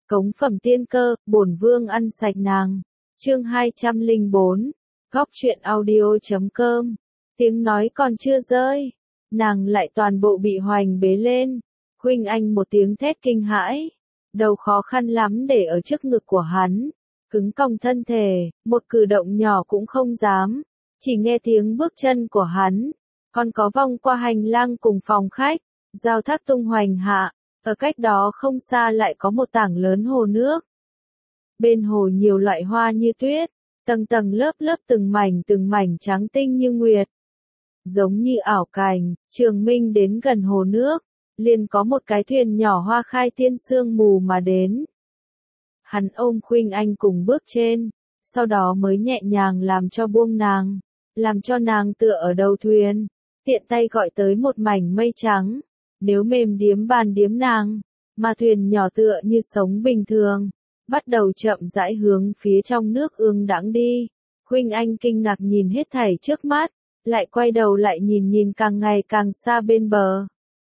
Cống phẩm tiên cơ, bổn vương ăn sạch nàng. Chương 204, góc truyện audio.com. Tiếng nói còn chưa rơi, nàng lại toàn bộ bị hoành bế lên. Huynh Anh một tiếng thét kinh hãi, đầu khó khăn lắm để ở trước ngực của hắn, cứng còng thân thể, một cử động nhỏ cũng không dám. Chỉ nghe tiếng bước chân của hắn, còn có vòng qua hành lang cùng phòng khách, giao thác tung hoành hạ. Ở cách đó không xa lại có một tảng lớn hồ nước. Bên hồ nhiều loại hoa như tuyết, tầng tầng lớp lớp từng mảnh trắng tinh như nguyệt. Giống như ảo cảnh, Trường Minh đến gần hồ nước, liền có một cái thuyền nhỏ hoa khai tiên sương mù mà đến. Hắn ôm Khuynh Anh cùng bước trên, sau đó mới nhẹ nhàng làm cho buông nàng, làm cho nàng tựa ở đầu thuyền, tiện tay gọi tới một mảnh mây trắng. Nếu mềm điếm bàn điếm nàng, mà thuyền nhỏ tựa như sống bình thường, bắt đầu chậm rãi hướng phía trong nước ương đãng đi. Khuynh Anh kinh ngạc nhìn hết thảy trước mắt, lại quay đầu lại nhìn càng ngày càng xa bên bờ.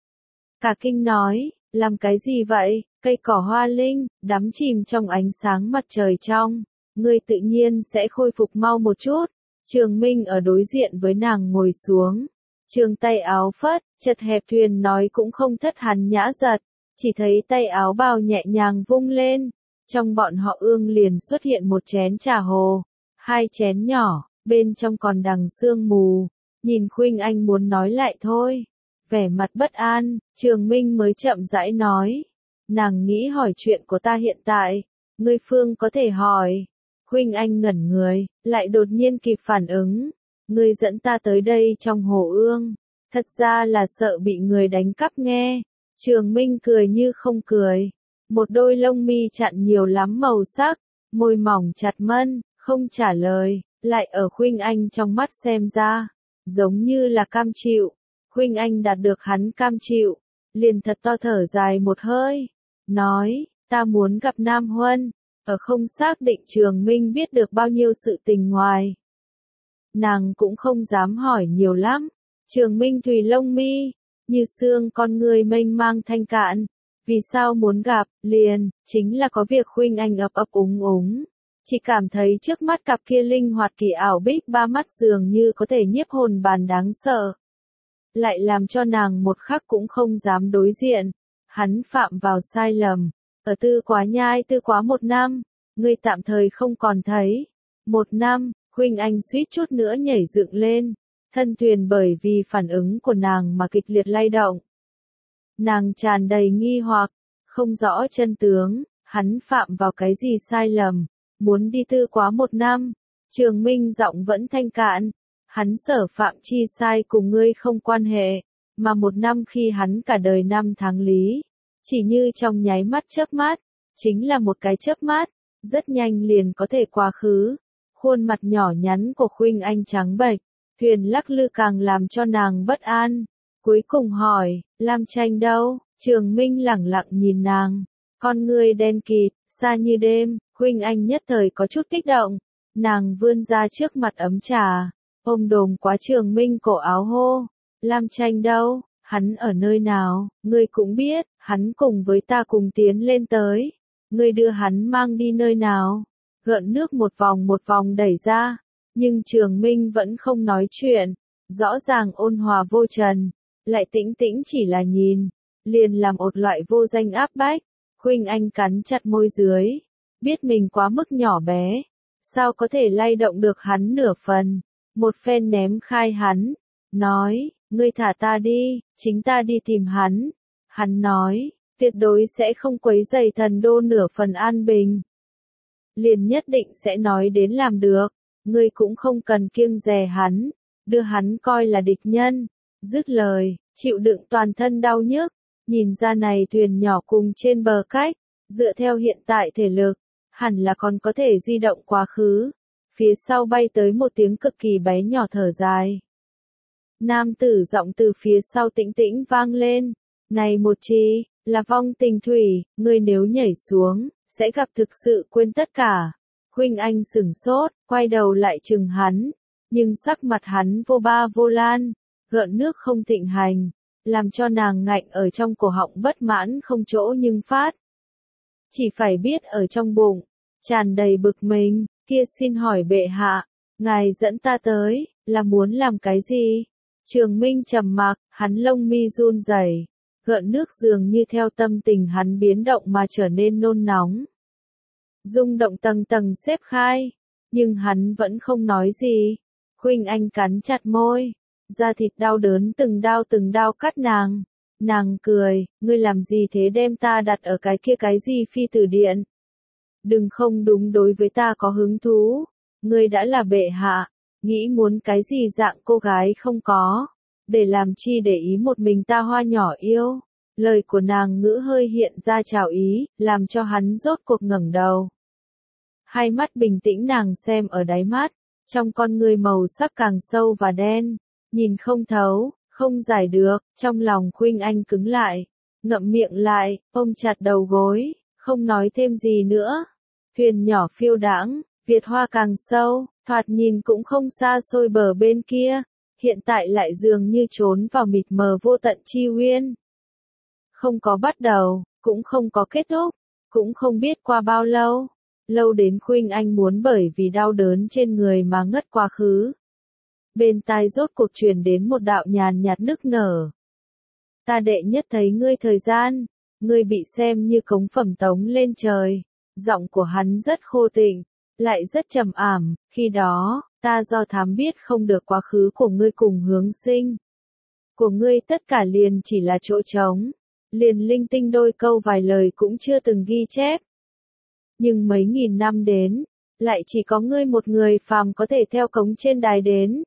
Cả kinh nói, làm cái gì vậy, cây cỏ hoa linh, đắm chìm trong ánh sáng mặt trời trong, ngươi tự nhiên sẽ khôi phục mau một chút. Trường Minh ở đối diện với nàng ngồi xuống. Trường tay áo phất, chật hẹp thuyền nói cũng không thất hắn nhã giật, chỉ thấy tay áo bào nhẹ nhàng vung lên, trong bọn họ ương liền xuất hiện một chén trà hồ, hai chén nhỏ, bên trong còn đằng sương mù, nhìn Khuynh Anh muốn nói lại thôi, vẻ mặt bất an, Trường Minh mới chậm rãi nói, nàng nghĩ hỏi chuyện của ta hiện tại, ngươi phương có thể hỏi. Khuynh Anh ngẩn người, lại đột nhiên kịp phản ứng. Ngươi dẫn ta tới đây trong hồ ương, thật ra là sợ bị người đánh cắp nghe. Trường Minh cười như không cười, một đôi lông mi chặn nhiều lắm màu sắc, môi mỏng chặt mân, không trả lời, lại ở Khuynh Anh trong mắt xem ra, giống như là cam chịu. Khuynh Anh đạt được hắn cam chịu, liền thật to thở dài một hơi, nói, ta muốn gặp Nam Huân, ở không xác định Trường Minh biết được bao nhiêu sự tình ngoài. Nàng cũng không dám hỏi nhiều lắm. Trường Minh thùy lông mi, như xương con người mênh mang thanh cạn. Vì sao muốn gặp, liền, chính là có việc Khuynh Anh ấp ấp úng úng. Chỉ cảm thấy trước mắt cặp kia linh hoạt kỳ ảo bích ba mắt dường như có thể nhiếp hồn bàn đáng sợ. Lại làm cho nàng một khắc cũng không dám đối diện. Hắn phạm vào sai lầm. Ở Tư Quá Nhai Tư Quá 1 năm, ngươi tạm thời không còn thấy. 1 năm. Khuynh Anh suýt chút nữa nhảy dựng lên, thân thuyền bởi vì phản ứng của nàng mà kịch liệt lay động. Nàng tràn đầy nghi hoặc, không rõ chân tướng, hắn phạm vào cái gì sai lầm, muốn đi Tư Quá 1 năm. Trường Minh giọng vẫn thanh cạn, hắn sở phạm chi sai cùng ngươi không quan hệ, mà 1 năm khi hắn cả đời năm tháng lý, chỉ như trong nháy mắt chớp mắt, chính là một cái chớp mắt, rất nhanh liền có thể quá khứ. Khuôn mặt nhỏ nhắn của Khuynh Anh trắng bệch, thuyền lắc lư càng làm cho nàng bất an. Cuối cùng hỏi, Lam Tranh đâu? Trường Minh lẳng lặng nhìn nàng, con ngươi đen kịt, xa như đêm. Khuynh Anh nhất thời có chút kích động, nàng vươn ra trước mặt ấm trà, ôm đồm quá Trường Minh cổ áo hô, Lam Tranh đâu? Hắn ở nơi nào? Ngươi cũng biết, hắn cùng với ta cùng tiến lên tới. Ngươi đưa hắn mang đi nơi nào? Gợn nước một vòng đẩy ra, nhưng Trường Minh vẫn không nói chuyện, rõ ràng ôn hòa vô trần, lại tĩnh tĩnh chỉ là nhìn, liền làm một loại vô danh áp bách. Khuynh Anh cắn chặt môi dưới, biết mình quá mức nhỏ bé, sao có thể lay động được hắn nửa phần, một phen ném khai hắn, nói, ngươi thả ta đi, chính ta đi tìm hắn. Hắn nói, tuyệt đối sẽ không quấy rầy thần đô nửa phần an bình. Liền nhất định sẽ nói đến làm được, ngươi cũng không cần kiêng dè hắn, đưa hắn coi là địch nhân. Dứt lời, chịu đựng toàn thân đau nhức, nhìn ra này thuyền nhỏ cùng trên bờ cách, dựa theo hiện tại thể lực, hẳn là còn có thể di động quá khứ. Phía sau bay tới một tiếng cực kỳ bé nhỏ thở dài. Nam tử giọng từ phía sau tĩnh tĩnh vang lên, này một chi, là vong tình thủy, ngươi nếu nhảy xuống, sẽ gặp thực sự quên tất cả. Khuynh Anh sửng sốt, quay đầu lại chừng hắn, nhưng sắc mặt hắn vô ba vô lan, gợn nước không thịnh hành, làm cho nàng ngạnh ở trong cổ họng bất mãn không chỗ nhưng phát. chỉ phải biết ở trong bụng, tràn đầy bực mình, kia xin hỏi bệ hạ, ngài dẫn ta tới, là muốn làm cái gì? Trường Minh trầm mặc, hắn lông mi run rẩy, gợn nước dường như theo tâm tình hắn biến động mà trở nên nôn nóng. Rung động tầng tầng xếp khai, nhưng hắn vẫn không nói gì. Khuynh Anh cắn chặt môi, da thịt đau đớn từng đao cắt nàng. Nàng cười, ngươi làm gì thế, đem ta đặt ở cái kia cái gì phi tử điện? Đừng không đúng đối với ta có hứng thú, ngươi đã là bệ hạ, nghĩ muốn cái gì dạng cô gái không có, để làm chi để ý một mình ta hoa nhỏ yêu. Lời của nàng ngữ hơi hiện ra trào ý, làm cho hắn rốt cuộc ngẩng đầu. Hai mắt bình tĩnh nàng xem ở đáy mắt, trong con người màu sắc càng sâu và đen, nhìn không thấu, không giải được, trong lòng Khuynh Anh cứng lại, ngậm miệng lại, ôm chặt đầu gối, không nói thêm gì nữa. Thuyền nhỏ phiêu đãng, Việt Hoa càng sâu, thoạt nhìn cũng không xa xôi bờ bên kia, hiện tại lại dường như trốn vào mịt mờ vô tận chi uyên. Không có bắt đầu, cũng không có kết thúc, cũng không biết qua bao lâu, lâu đến Khuynh Anh muốn bởi vì đau đớn trên người mà ngất quá khứ. Bên tai rốt cuộc truyền đến một đạo nhàn nhạt nức nở. Ta đệ nhất thấy ngươi thời gian, ngươi bị xem như cống phẩm tống lên trời. Giọng của hắn rất khô tịnh, lại rất trầm ảm, khi đó, ta do thám biết không được quá khứ của ngươi cùng hướng sinh. Của ngươi tất cả liền chỉ là chỗ trống, liền linh tinh đôi câu vài lời cũng chưa từng ghi chép. Nhưng mấy nghìn năm đến, lại chỉ có ngươi một người phàm có thể theo cống trên đài đến.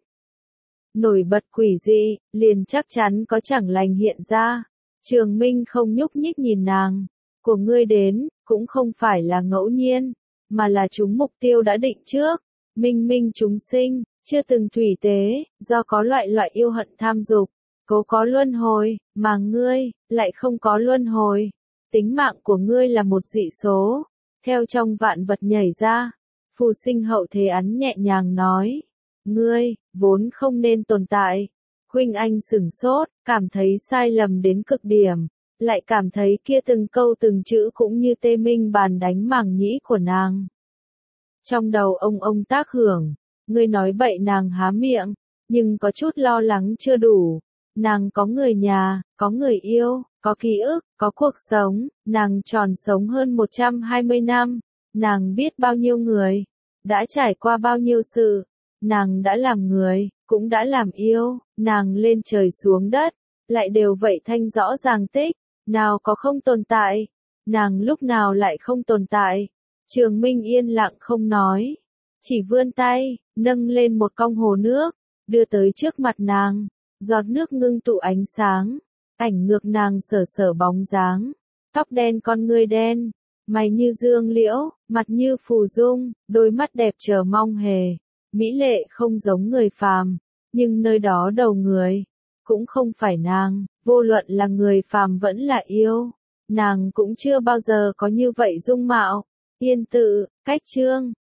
Nổi bật quỷ dị, liền chắc chắn có chẳng lành hiện ra. Trường Minh không nhúc nhích nhìn nàng. Của ngươi đến, cũng không phải là ngẫu nhiên, mà là chúng mục tiêu đã định trước. Minh minh chúng sinh, chưa từng thủy tế, do có loại yêu hận tham dục, cố có luân hồi, mà ngươi, lại không có luân hồi. Tính mạng của ngươi là một dị số, theo trong vạn vật nhảy ra. Phù Sinh hậu thế ắn nhẹ nhàng nói. Ngươi, vốn không nên tồn tại. Khuynh Anh sửng sốt, cảm thấy sai lầm đến cực điểm, lại cảm thấy kia từng câu từng chữ cũng như tê minh bàn đánh màng nhĩ của nàng. Trong đầu ông tác hưởng, ngươi nói bậy, nàng há miệng, nhưng có chút lo lắng chưa đủ. Nàng có người nhà, có người yêu, có ký ức, có cuộc sống, nàng tròn sống hơn 120 năm, nàng biết bao nhiêu người, đã trải qua bao nhiêu sự. Nàng đã làm người, cũng đã làm yêu, nàng lên trời xuống đất, lại đều vậy thanh rõ ràng tích, nào có không tồn tại, nàng lúc nào lại không tồn tại. Trường Minh yên lặng không nói, chỉ vươn tay, nâng lên một cong hồ nước, đưa tới trước mặt nàng, giọt nước ngưng tụ ánh sáng, ảnh ngược nàng sở bóng dáng, tóc đen con ngươi đen, mày như dương liễu, mặt như phù dung, đôi mắt đẹp chờ mong hề. Mỹ lệ không giống người phàm, nhưng nơi đó đầu người, cũng không phải nàng, vô luận là người phàm vẫn là yêu, nàng cũng chưa bao giờ có như vậy dung mạo. Yên tự, cách chương.